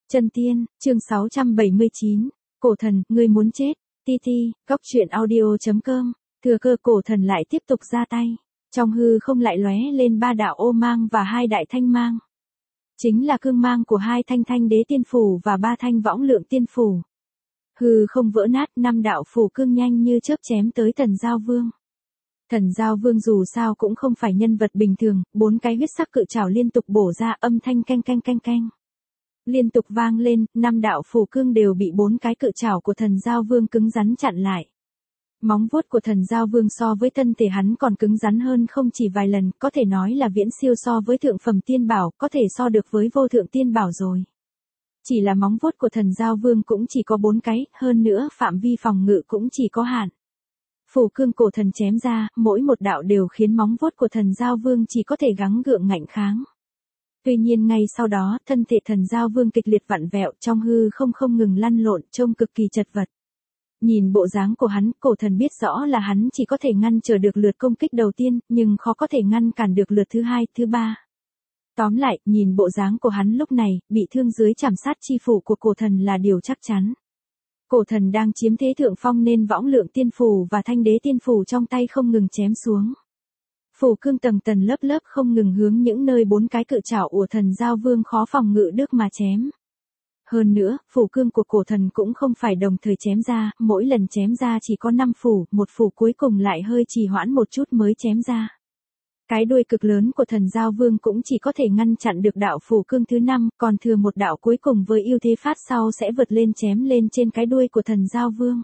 Chân tiên, chương 679. Cổ thần, ngươi muốn chết. Ti, góc truyện audio.com. Thừa cơ cổ thần lại tiếp tục ra tay. Trong hư không lại lóe lên 3 đạo ô mang và 2 đại thanh mang. Chính là cương mang của 2 thanh thanh đế tiên phủ và 3 thanh võng lượng tiên phủ. Hư không vỡ nát, 5 đạo phủ cương nhanh như chớp chém tới Thần Giao Vương. Thần Giao Vương dù sao cũng không phải nhân vật bình thường, 4 cái huyết sắc cự trảo liên tục bổ ra, âm thanh canh canh. Liên tục vang lên, 5 đạo phủ cương đều bị 4 cái cự trảo của Thần Giao Vương cứng rắn chặn lại. Móng vuốt của Thần Giao Vương so với thân thể hắn còn cứng rắn hơn không chỉ vài lần, có thể nói là viễn siêu so với thượng phẩm tiên bảo, có thể so được với vô thượng tiên bảo rồi. Chỉ là móng vuốt của Thần Giao Vương cũng chỉ có 4 cái, hơn nữa phạm vi phòng ngự cũng chỉ có hạn. Phủ cương cổ thần chém ra, mỗi một đạo đều khiến móng vuốt của Thần Giao Vương chỉ có thể gắng gượng ngạnh kháng. Tuy nhiên ngay sau đó, thân thể Thần Giao Vương kịch liệt vặn vẹo, trong hư không ngừng lăn lộn, trông cực kỳ chật vật. Nhìn bộ dáng của hắn, cổ thần biết rõ là hắn chỉ có thể ngăn trở được lượt công kích đầu tiên, nhưng khó có thể ngăn cản được lượt thứ 2, thứ 3. Tóm lại, nhìn bộ dáng của hắn lúc này, bị thương dưới trảm sát chi phủ của cổ thần là điều chắc chắn. Cổ thần đang chiếm thế thượng phong nên võng lượng tiên phủ và thanh đế tiên phủ trong tay không ngừng chém xuống. Phủ cương tầng tầng lớp không ngừng hướng những nơi 4 cái cự trảo của Thần Giao Vương khó phòng ngự được mà chém. Hơn nữa, phủ cương của cổ thần cũng không phải đồng thời chém ra, mỗi lần chém ra chỉ có 5 phủ, một phủ cuối cùng lại hơi trì hoãn một chút mới chém ra. Cái đuôi cực lớn của Thần Giao Vương cũng chỉ có thể ngăn chặn được đạo phủ cương thứ 5, còn thừa một đạo cuối cùng với ưu thế phát sau sẽ vượt lên chém lên trên cái đuôi của Thần Giao Vương.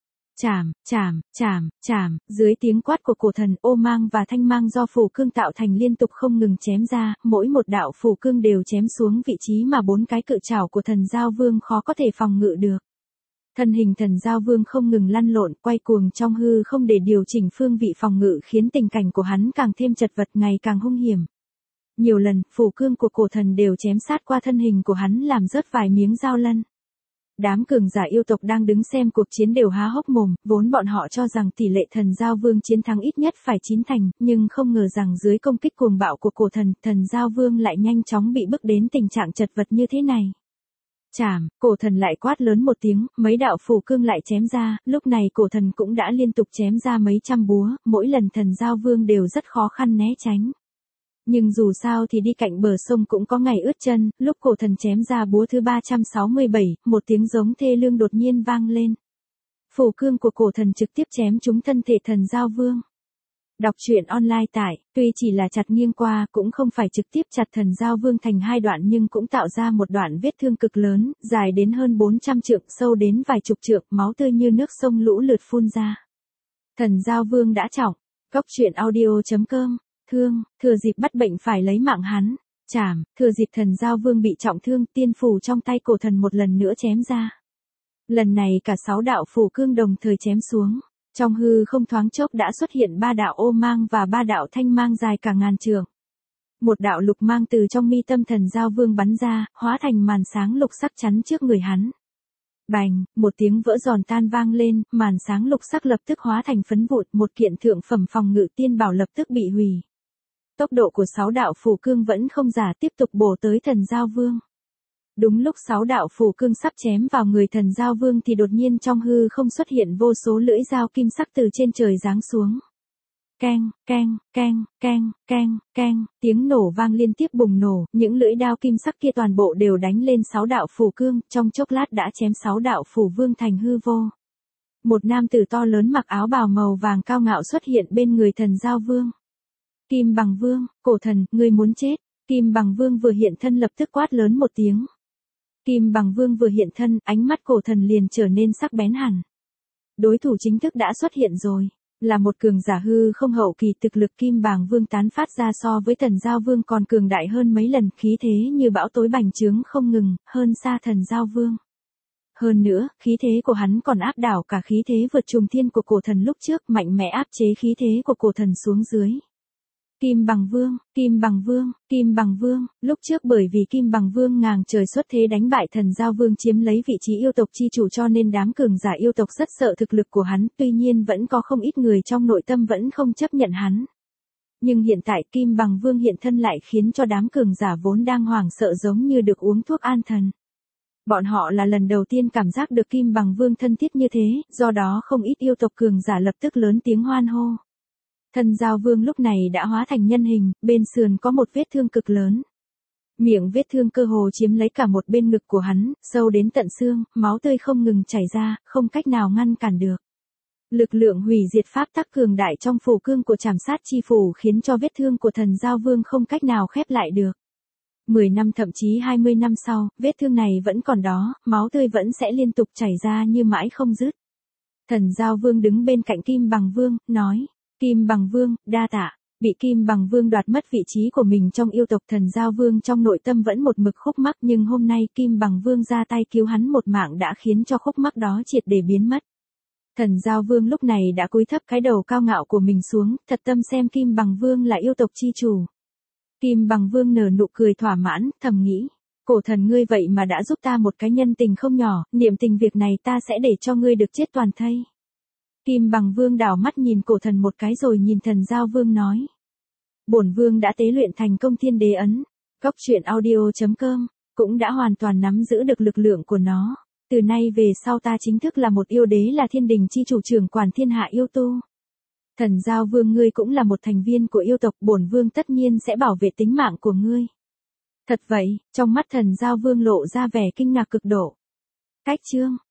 Chảm, dưới tiếng quát của cổ thần, ô mang và thanh mang do phủ cương tạo thành liên tục không ngừng chém ra, mỗi một đạo phủ cương đều chém xuống vị trí mà 4 cái cự trảo của Thần Giao Vương khó có thể phòng ngự được. Thân hình Thần Giao Vương không ngừng lăn lộn, quay cuồng trong hư không để điều chỉnh phương vị phòng ngự khiến tình cảnh của hắn càng thêm chật vật, ngày càng hung hiểm. Nhiều lần, phủ cương của cổ thần đều chém sát qua thân hình của hắn làm rớt vài miếng dao lân. Đám cường giả yêu tộc đang đứng xem cuộc chiến đều há hốc mồm, vốn bọn họ cho rằng tỷ lệ Thần Giao Vương chiến thắng ít nhất phải 9 thành, nhưng không ngờ rằng dưới công kích cuồng bạo của cổ thần, Thần Giao Vương lại nhanh chóng bị bức đến tình trạng chật vật như thế này. Cổ thần lại quát lớn một tiếng, mấy đạo phủ cương lại chém ra, lúc này cổ thần cũng đã liên tục chém ra mấy trăm búa, mỗi lần Thần Giao Vương đều rất khó khăn né tránh. Nhưng dù sao thì đi cạnh bờ sông cũng có ngày ướt chân, lúc cổ thần chém ra búa thứ 367, một tiếng giống thê lương đột nhiên vang lên. Phủ cương của cổ thần trực tiếp chém trúng thân thể Thần Giao Vương. Đọc truyện online tại, tuy chỉ là chặt nghiêng qua, cũng không phải trực tiếp chặt Thần Giao Vương thành 2 đoạn nhưng cũng tạo ra một đoạn vết thương cực lớn, dài đến hơn 400 trượng, sâu đến vài chục trượng, máu tươi như nước sông lũ lượt phun ra. Thần Giao Vương đã trọng. Góc truyện audio.com. Thừa dịp bắt bệnh phải lấy mạng hắn. Thừa dịp Thần Giao Vương bị trọng thương, tiên phủ trong tay cổ thần một lần nữa chém ra. Lần này cả 6 đạo phủ cương đồng thời chém xuống. Trong hư không thoáng chốc đã xuất hiện 3 đạo ô mang và 3 đạo thanh mang dài cả ngàn trượng. Một đạo lục mang từ trong mi tâm Thần Giao Vương bắn ra, hóa thành màn sáng lục sắc chắn trước người hắn. Bành, một tiếng vỡ giòn tan vang lên, màn sáng lục sắc lập tức hóa thành phấn vụn, một kiện thượng phẩm phòng ngự tiên bảo lập tức bị hủy. Tốc độ của 6 đạo phủ cương vẫn không giả, tiếp tục bổ tới Thần Giao Vương. Đúng lúc 6 đạo phủ cương sắp chém vào người Thần Giao Vương thì đột nhiên trong hư không xuất hiện vô số lưỡi dao kim sắc từ trên trời giáng xuống. Keng, tiếng nổ vang liên tiếp bùng nổ, những lưỡi đao kim sắc kia toàn bộ đều đánh lên 6 đạo phủ cương, trong chốc lát đã chém 6 đạo phủ vương thành hư vô. Một nam tử to lớn mặc áo bào màu vàng cao ngạo xuất hiện bên người Thần Giao Vương. Kim Bằng Vương, cổ thần, ngươi muốn chết. Kim Bằng Vương vừa hiện thân lập tức quát lớn một tiếng. Kim Bằng Vương vừa hiện thân, ánh mắt cổ thần liền trở nên sắc bén hẳn. Đối thủ chính thức đã xuất hiện rồi. Là một cường giả hư không hậu kỳ, thực lực Kim Bằng Vương tán phát ra so với Thần Giao Vương còn cường đại hơn mấy lần, khí thế như bão tối bành trướng không ngừng, hơn xa Thần Giao Vương. Hơn nữa, khí thế của hắn còn áp đảo cả khí thế vượt trùng thiên của cổ thần lúc trước, mạnh mẽ áp chế khí thế của cổ thần xuống dưới. Kim Bằng Vương, lúc trước bởi vì Kim Bằng Vương ngang trời xuất thế đánh bại Thần Giao Vương chiếm lấy vị trí yêu tộc chi chủ cho nên đám cường giả yêu tộc rất sợ thực lực của hắn, tuy nhiên vẫn có không ít người trong nội tâm vẫn không chấp nhận hắn. Nhưng hiện tại Kim Bằng Vương hiện thân lại khiến cho đám cường giả vốn đang hoảng sợ giống như được uống thuốc an thần. Bọn họ là lần đầu tiên cảm giác được Kim Bằng Vương thân thiết như thế, do đó không ít yêu tộc cường giả lập tức lớn tiếng hoan hô. Thần Giao Vương lúc này đã hóa thành nhân hình, bên sườn có một vết thương cực lớn. Miệng vết thương cơ hồ chiếm lấy cả một bên ngực của hắn, sâu đến tận xương, máu tươi không ngừng chảy ra, không cách nào ngăn cản được. Lực lượng hủy diệt pháp tắc cường đại trong phù cương của trảm sát chi phủ khiến cho vết thương của thần Giao Vương không cách nào khép lại được. 10 năm thậm chí 20 năm sau, vết thương này vẫn còn đó, máu tươi vẫn sẽ liên tục chảy ra như mãi không dứt. Thần Giao Vương đứng bên cạnh Kim Bằng Vương, nói, Kim Bằng Vương, đa tạ. Bị Kim Bằng Vương đoạt mất vị trí của mình trong yêu tộc, thần Giao Vương trong nội tâm vẫn một mực khúc mắc, nhưng hôm nay Kim Bằng Vương ra tay cứu hắn một mạng đã khiến cho khúc mắc đó triệt để biến mất. Thần Giao Vương lúc này đã cúi thấp cái đầu cao ngạo của mình xuống, thật tâm xem Kim Bằng Vương là yêu tộc chi chủ. Kim Bằng Vương nở nụ cười thỏa mãn, thầm nghĩ, cổ thần ngươi vậy mà đã giúp ta một cái nhân tình không nhỏ, niệm tình việc này ta sẽ để cho ngươi được chết toàn thây. Kim Bằng Vương đảo mắt nhìn cổ thần một cái rồi nhìn thần Giao Vương nói. Bổn vương đã tế luyện thành công thiên đế ấn. Cóc truyện audio.com cũng đã hoàn toàn nắm giữ được lực lượng của nó. Từ nay về sau ta chính thức là một yêu đế, là thiên đình chi chủ trưởng quản thiên hạ yêu tu. Thần Giao Vương ngươi cũng là một thành viên của yêu tộc, bổn vương tất nhiên sẽ bảo vệ tính mạng của ngươi. Thật vậy, trong mắt thần Giao Vương lộ ra vẻ kinh ngạc cực độ. Cách chương